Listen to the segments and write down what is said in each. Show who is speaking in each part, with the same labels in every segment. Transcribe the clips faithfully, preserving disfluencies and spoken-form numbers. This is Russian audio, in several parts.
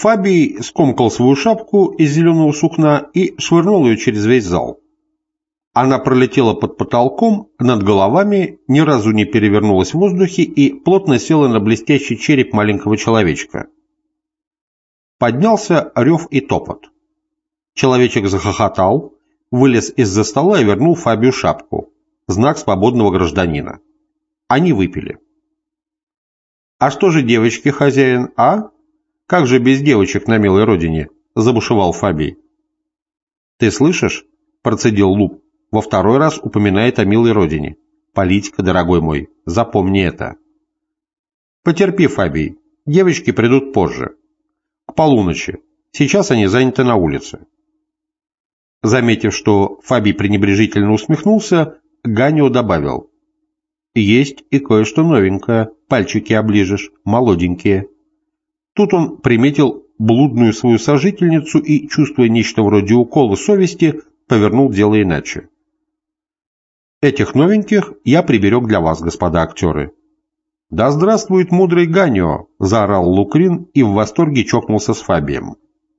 Speaker 1: Фабий скомкал свою шапку из зеленого сукна и швырнул ее через весь зал. Она пролетела под потолком, над головами, ни разу не перевернулась в воздухе и плотно села на блестящий череп маленького человечка. Поднялся рев и топот. Человечек захохотал, вылез из-за стола и вернул Фабию шапку, знак свободного гражданина. Они выпили. «А что же девочки, хозяин, а? Как же без девочек на милой родине?» – забушевал Фабий. «Ты слышишь?» – процедил Луп. «Во второй раз упоминает о милой родине. Политика, дорогой мой, запомни это». «Потерпи, Фабий, девочки придут позже. К полуночи. Сейчас они заняты на улице». Заметив, что Фабий пренебрежительно усмехнулся, Ганио добавил: «Есть и кое-что новенькое, пальчики оближешь, молоденькие». Тут он приметил блудную свою сожительницу и, чувствуя нечто вроде укола совести, повернул дело иначе. «Этих новеньких я приберег для вас, господа актеры». «Да здравствует мудрый Ганио!» – заорал Лукрин и в восторге чокнулся с Фабием.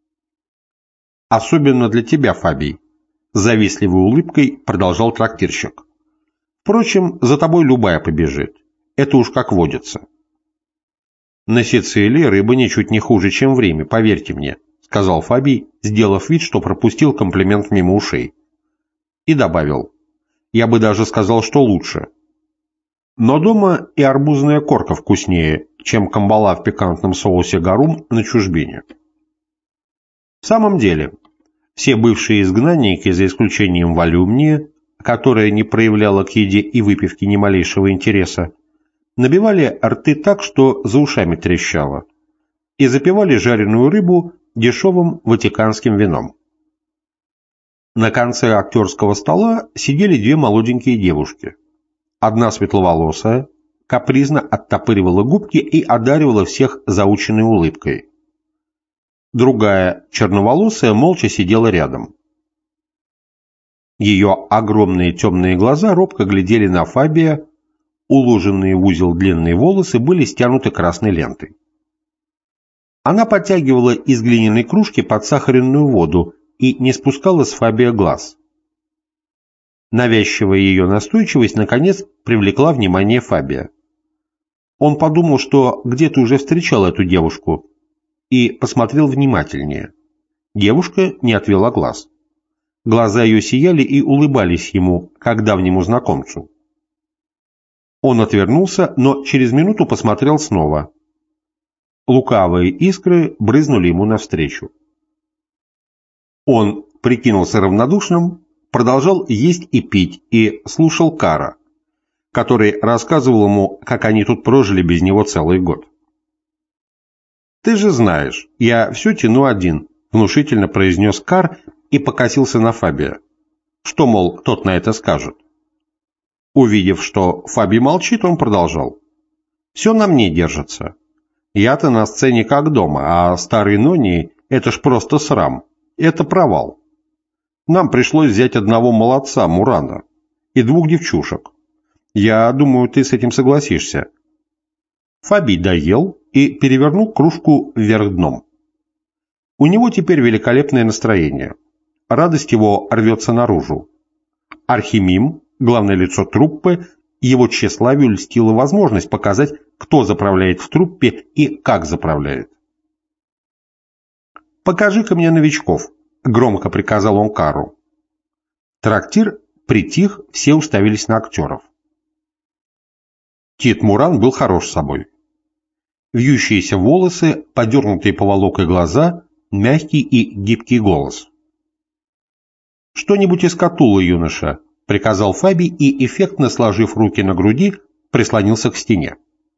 Speaker 1: «Особенно для тебя, Фабий», – с завистливой улыбкой продолжал трактирщик. «Впрочем, за тобой любая побежит. Это уж как водится». «На Сицилии рыба ничуть не хуже, чем в Риме, поверьте мне», – сказал Фабий, сделав вид, что пропустил комплимент мимо ушей. И добавил: «Я бы даже сказал, что лучше. Но дома и арбузная корка вкуснее, чем камбала в пикантном соусе гарум на чужбине». В самом деле, все бывшие изгнанники, за исключением Валюмнии, которая не проявляла к еде и выпивке ни малейшего интереса, набивали рты так, что за ушами трещало, и запивали жареную рыбу дешевым ватиканским вином. На конце актерского стола сидели две молоденькие девушки. Одна светловолосая, капризно оттопыривала губки и одаривала всех заученной улыбкой. Другая, черноволосая, молча сидела рядом. Ее огромные темные глаза робко глядели на Фабия, уложенные в узел длинные волосы были стянуты красной лентой. Она подтягивала из глиняной кружки подсахаренную воду и не спускала с Фабия глаз. Навязчивая ее настойчивость, наконец, привлекла внимание Фабия. Он подумал, что где-то уже встречал эту девушку, и посмотрел внимательнее. Девушка не отвела глаз. Глаза ее сияли и улыбались ему, как давнему знакомцу. Он отвернулся, но через минуту посмотрел снова. Лукавые искры брызнули ему навстречу. Он прикинулся равнодушным, продолжал есть и пить, и слушал Кара, который рассказывал ему, как они тут прожили без него целый год. «Ты же знаешь, я все тяну один», — внушительно произнес Кар и покосился на Фабия. Что, мол, тот на это скажет? Увидев, что Фабий молчит, он продолжал. «Все на мне держится. Я-то на сцене как дома, а старый Нони — это ж просто срам. Это провал. Нам пришлось взять одного молодца, Мурана, и двух девчушек. Я думаю, ты с этим согласишься». Фабий доел и перевернул кружку вверх дном. У него теперь великолепное настроение. Радость его рвется наружу. Архимим, главное лицо труппы, его тщеславию льстила возможность показать, кто заправляет в труппе и как заправляет. «Покажи-ка мне новичков», — громко приказал он Кару. Трактир притих, все уставились на актеров. Тит Муран был хорош собой. Вьющиеся волосы, подернутые поволокой глаза, мягкий и гибкий голос. «Что-нибудь из катулы, юноша», — приказал Фабий и, эффектно сложив руки на груди, прислонился к стене.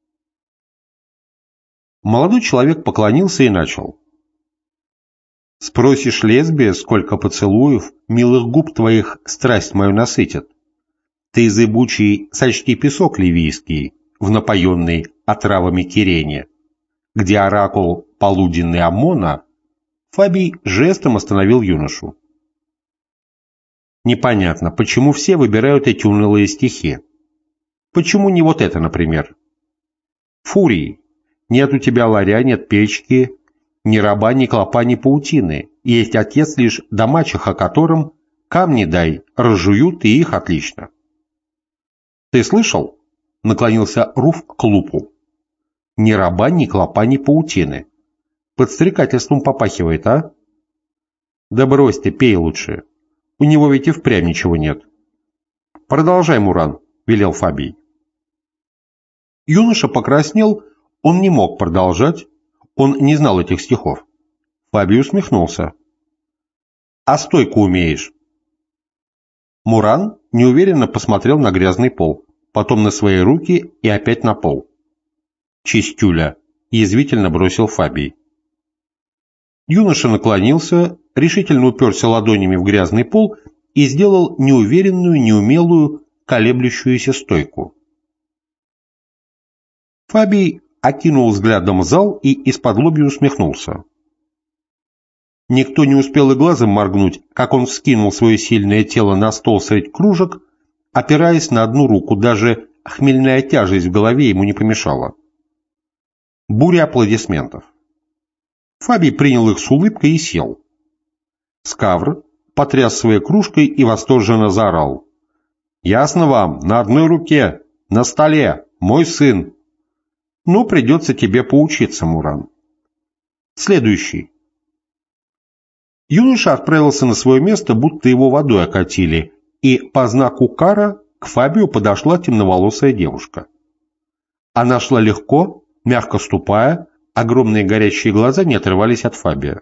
Speaker 1: Молодой человек поклонился и начал. «Спросишь, лесбия, сколько поцелуев, милых губ твоих страсть мою насытит. Ты, зыбучий, сочти песок ливийский, в напоенный отравами Кирене, где оракул полуденный Аммона». Фабий жестом остановил юношу. «Непонятно, почему все выбирают эти унылые стихи? Почему не вот это, например? Фурий, нет у тебя ларя, нет печки, Ни раба, ни клопа, ни паутины. Есть отец лишь да мачеха, которым камни дай, разжуют и их отлично. Ты слышал? Наклонился Руф к Лупу. Ни раба, ни клопа, ни паутины. Подстрекательством попахивает, а? Да брось ты, пей лучше. У него ведь и впрямь ничего нет. Продолжай, Муран, велел Фабий. Юноша покраснел, он не мог продолжать, он не знал этих стихов. Фабий усмехнулся. А стойку умеешь? Муран неуверенно посмотрел на грязный пол, потом на свои руки и опять на пол. Чистюля, язвительно бросил Фабий. Юноша наклонился, решительно уперся ладонями в грязный пол и сделал неуверенную, неумелую, колеблющуюся стойку. Фабий окинул взглядом зал и из-подлобья усмехнулся. Никто не успел и глазом моргнуть, как он вскинул свое сильное тело на стол средь кружек, опираясь на одну руку, даже хмельная тяжесть в голове ему не помешала. Буря аплодисментов. Фабий принял их с улыбкой и сел. Скавр потряс своей кружкой и восторженно заорал. «Ясно вам, на одной руке, на столе, мой сын. Но придется тебе поучиться, Муран. Следующий». Юноша отправился на свое место, будто его водой окатили, и по знаку кара к Фабию подошла темноволосая девушка. Она шла легко, мягко ступая, огромные горящие глаза не отрывались от Фабия.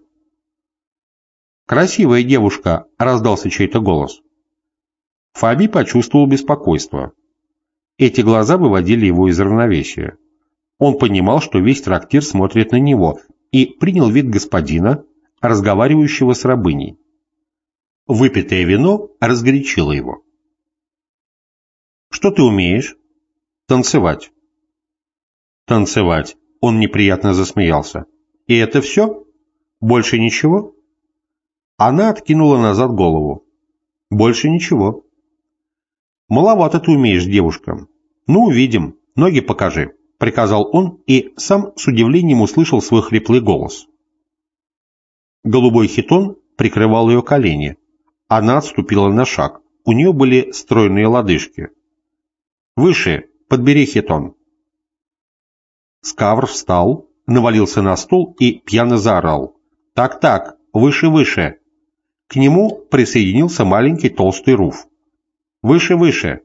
Speaker 1: «Красивая девушка!» — раздался чей-то голос. Фабий почувствовал беспокойство. Эти глаза выводили его из равновесия. Он понимал, что весь трактир смотрит на него, и принял вид господина, разговаривающего с рабыней. Выпитое вино разгорячило его. «Что ты умеешь?» «Танцевать». «Танцевать». Он неприятно засмеялся. «И это все? Больше ничего?» Она откинула назад голову. «Больше ничего». «Маловато ты умеешь, девушка. Ну, увидим. Ноги покажи», — приказал он и сам с удивлением услышал свой хриплый голос. Голубой хитон прикрывал ее колени. Она отступила на шаг. У нее были стройные лодыжки. «Выше, подбери хитон». Скавр встал, навалился на стул и пьяно заорал. «Так-так, выше-выше». К нему присоединился маленький толстый Руф. «Выше-выше».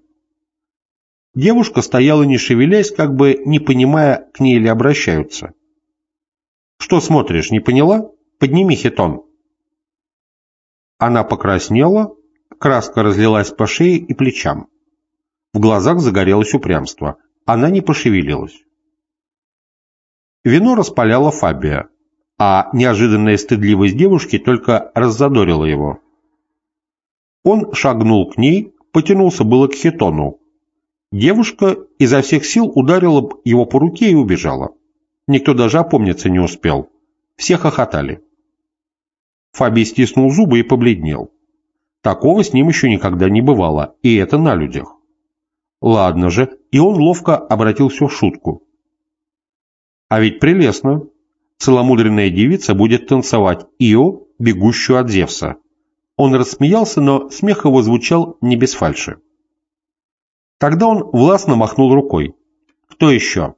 Speaker 1: Девушка стояла не шевелясь, как бы не понимая, к ней ли обращаются. «Что смотришь, не поняла? Подними хитон». Она покраснела, краска разлилась по шее и плечам. В глазах загорелось упрямство. Она не пошевелилась. Вино распаляло Фабия, а неожиданная стыдливость девушки только раззадорила его. Он шагнул к ней, потянулся было к хитону. Девушка изо всех сил ударила его по руке и убежала. Никто даже опомниться не успел. Все хохотали. Фабий стиснул зубы и побледнел. Такого с ним еще никогда не бывало, и это на людях. Ладно же, и он ловко обратил все в шутку. А ведь прелестно. Целомудренная девица будет танцевать Ио, бегущую от Зевса. Он рассмеялся, но смех его звучал не без фальши. Тогда он властно махнул рукой. Кто еще?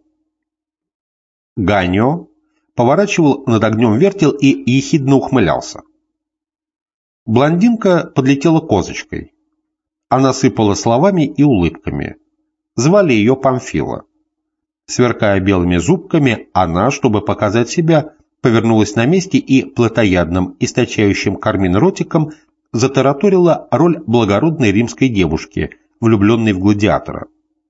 Speaker 1: Ганио поворачивал над огнем вертел и ехидно ухмылялся. Блондинка подлетела козочкой. Она сыпала словами и улыбками. Звали ее Памфила. Сверкая белыми зубками, она, чтобы показать себя, повернулась на месте и плотоядным, источающим кармин ротиком затараторила роль благородной римской девушки, влюбленной в гладиатора.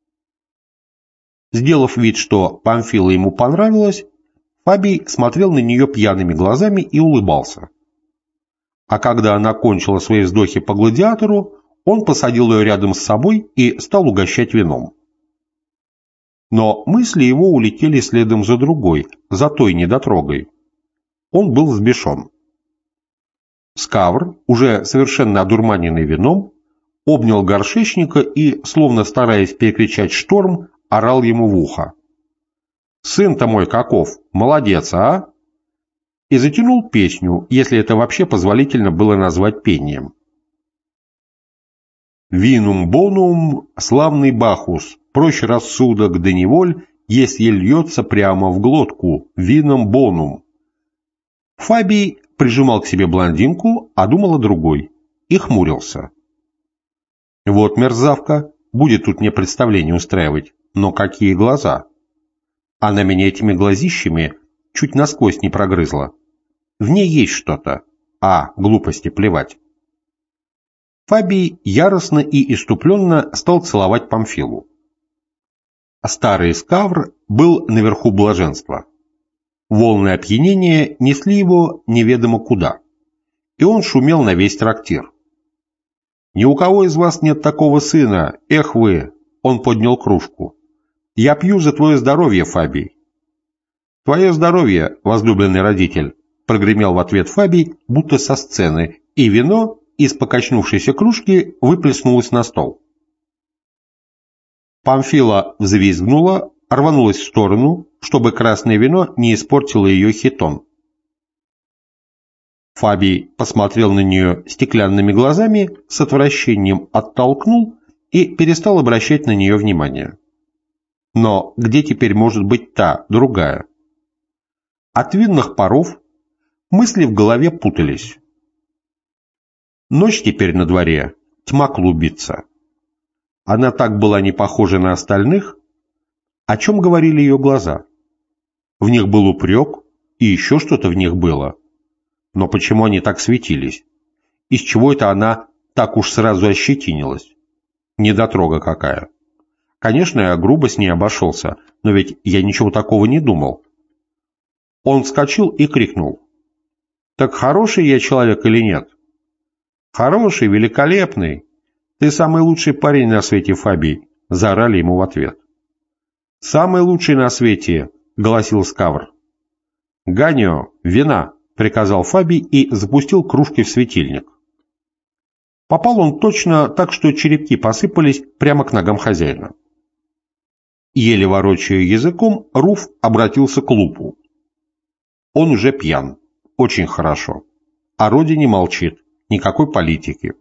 Speaker 1: Сделав вид, что Памфила ему понравилась, Фабий смотрел на нее пьяными глазами и улыбался. А когда она кончила свои вздохи по гладиатору, он посадил ее рядом с собой и стал угощать вином. Но мысли его улетели следом за другой, за той недотрогой. Он был взбешен. Скавр, уже совершенно одурманенный вином, обнял горшечника и, словно стараясь перекричать шторм, орал ему в ухо. «Сын-то мой каков! Молодец, а! и затянул песню, если это вообще позволительно было назвать пением. «Винум бонум, славный Бахус, прочь рассудок да неволь, если льется прямо в глотку, вином бонум». Фабий прижимал к себе блондинку, а думал о другой, и хмурился. «Вот мерзавка, будет тут мне представление устраивать, но какие глаза! Она меня этими глазищами чуть насквозь не прогрызла. В ней есть что-то, а глупости плевать». Фабий яростно и иступленно стал целовать Памфилу. Старый Скавр был наверху блаженства. Волны опьянения несли его неведомо куда, и он шумел на весь трактир. «Ни у кого из вас нет такого сына, эх вы!» — он поднял кружку. «Я пью за твое здоровье, Фабий». «Твое здоровье, возлюбленный родитель!» — прогремел в ответ Фабий, будто со сцены, и вино из покачнувшейся кружки выплеснулось на стол. Памфила взвизгнула, рванулась в сторону, чтобы красное вино не испортило ее хитон. Фабий посмотрел на нее стеклянными глазами, с отвращением оттолкнул и перестал обращать на нее внимание. Но где теперь может быть та, другая? От винных паров мысли в голове путались. Ночь теперь на дворе, тьма клубится. Она так была не похожа на остальных. О чем говорили ее глаза? В них был упрек, и еще что-то в них было. Но почему они так светились? Из чего это она так уж сразу ощетинилась? Недотрога какая. Конечно, я грубо с ней обошелся, но ведь я ничего такого не думал. Он вскочил и крикнул. «Так хороший я человек или нет?» «Хороший, великолепный. Ты самый лучший парень на свете, Фабий», — заорали ему в ответ. «Самый лучший на свете», — голосил Скавр. «Ганио, вина», — приказал Фабий и запустил кружки в светильник. Попал он точно так, что черепки посыпались прямо к ногам хозяина. Еле ворочая языком, Руф обратился к Лупу. Он уже пьян. Очень хорошо. О родине молчит. Никакой политики.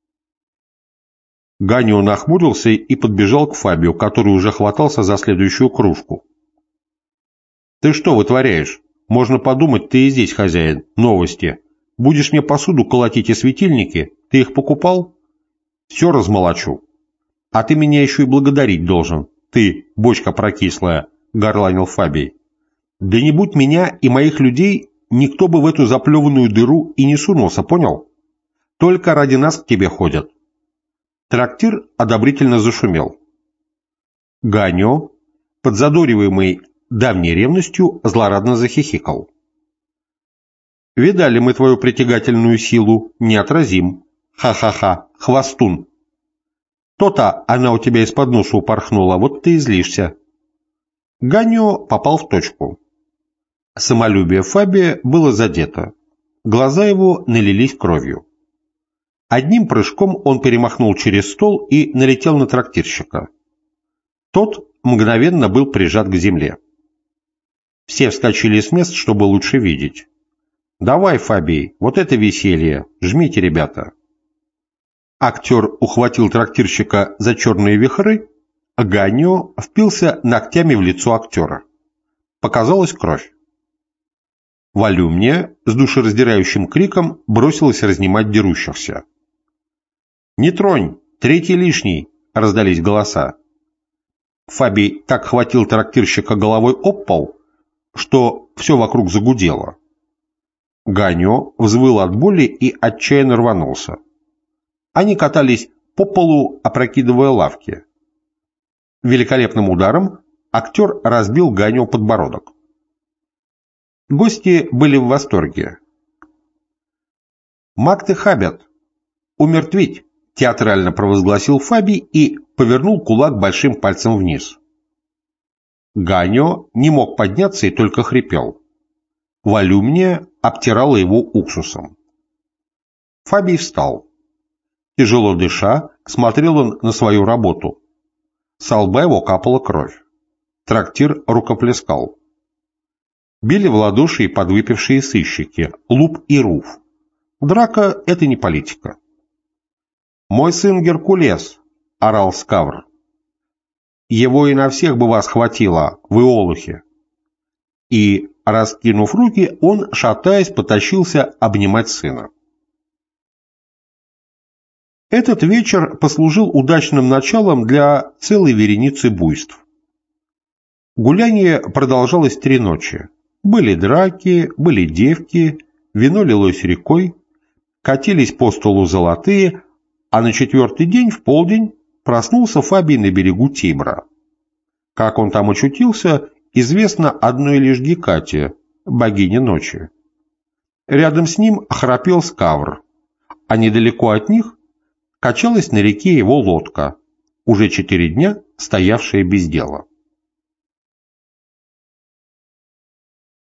Speaker 1: Ганио нахмурился и подбежал к Фабию, который уже хватался за следующую кружку. «Ты что вытворяешь? Можно подумать, ты и здесь хозяин. Новости. Будешь мне посуду колотить и светильники? Ты их покупал? Все размолочу. А ты меня еще и благодарить должен. Ты, бочка прокислая», — горланил Фабий. «Да не будь меня и моих людей, никто бы в эту заплеванную дыру и не сунулся, понял? Только ради нас к тебе ходят». Трактир одобрительно зашумел. Ганио, подзадориваемый давней ревностью, злорадно захихикал. «Видали мы твою притягательную силу, неотразим. Ха-ха-ха, хвостун. То-то она у тебя из-под носа упорхнула, вот ты и злишься». Ганио попал в точку. Самолюбие Фабия было задето. Глаза его налились кровью. Одним прыжком он перемахнул через стол и налетел на трактирщика. Тот мгновенно был прижат к земле. Все вскочили с мест, чтобы лучше видеть. «Давай, Фабий, вот это веселье! Жмите, ребята!» Актер ухватил трактирщика за черные вихры, а Ганио впился ногтями в лицо актера. Показалась кровь. Волюмния с душераздирающим криком бросилась разнимать дерущихся. «Не тронь! Третий лишний!» — раздались голоса. Фабий так хватил трактирщика головой об пол, что все вокруг загудело. Ганио взвыл от боли и отчаянно рванулся. Они катались по полу, опрокидывая лавки. Великолепным ударом актер разбил Ганио подбородок. Гости были в восторге. «Макты хабят! Умертвить!» — театрально провозгласил Фабий и повернул кулак большим пальцем вниз. Ганио не мог подняться и только хрипел. Волюмния обтирала его уксусом. Фабий встал. Тяжело дыша, смотрел он на свою работу. С лба его капала кровь. Трактир рукоплескал. Били в ладоши и подвыпившие сыщики, Луп и Руф. Драка – это не политика. «Мой сын Геркулес!» – орал Скавр. «Его и на всех бы вас хватило, вы олухи!» И, раскинув руки, он, шатаясь, потащился обнимать сына. Этот вечер послужил удачным началом для целой вереницы буйств. Гуляние продолжалось три ночи. Были драки, были девки, вино лилось рекой, катились по столу золотые, а на четвертый день, в полдень, проснулся Фабий на берегу Тибра. Как он там очутился, известно одной лишь Гекате, богине ночи. Рядом с ним храпел Скавр, а недалеко от них качалась на реке его лодка, уже четыре дня стоявшая без дела.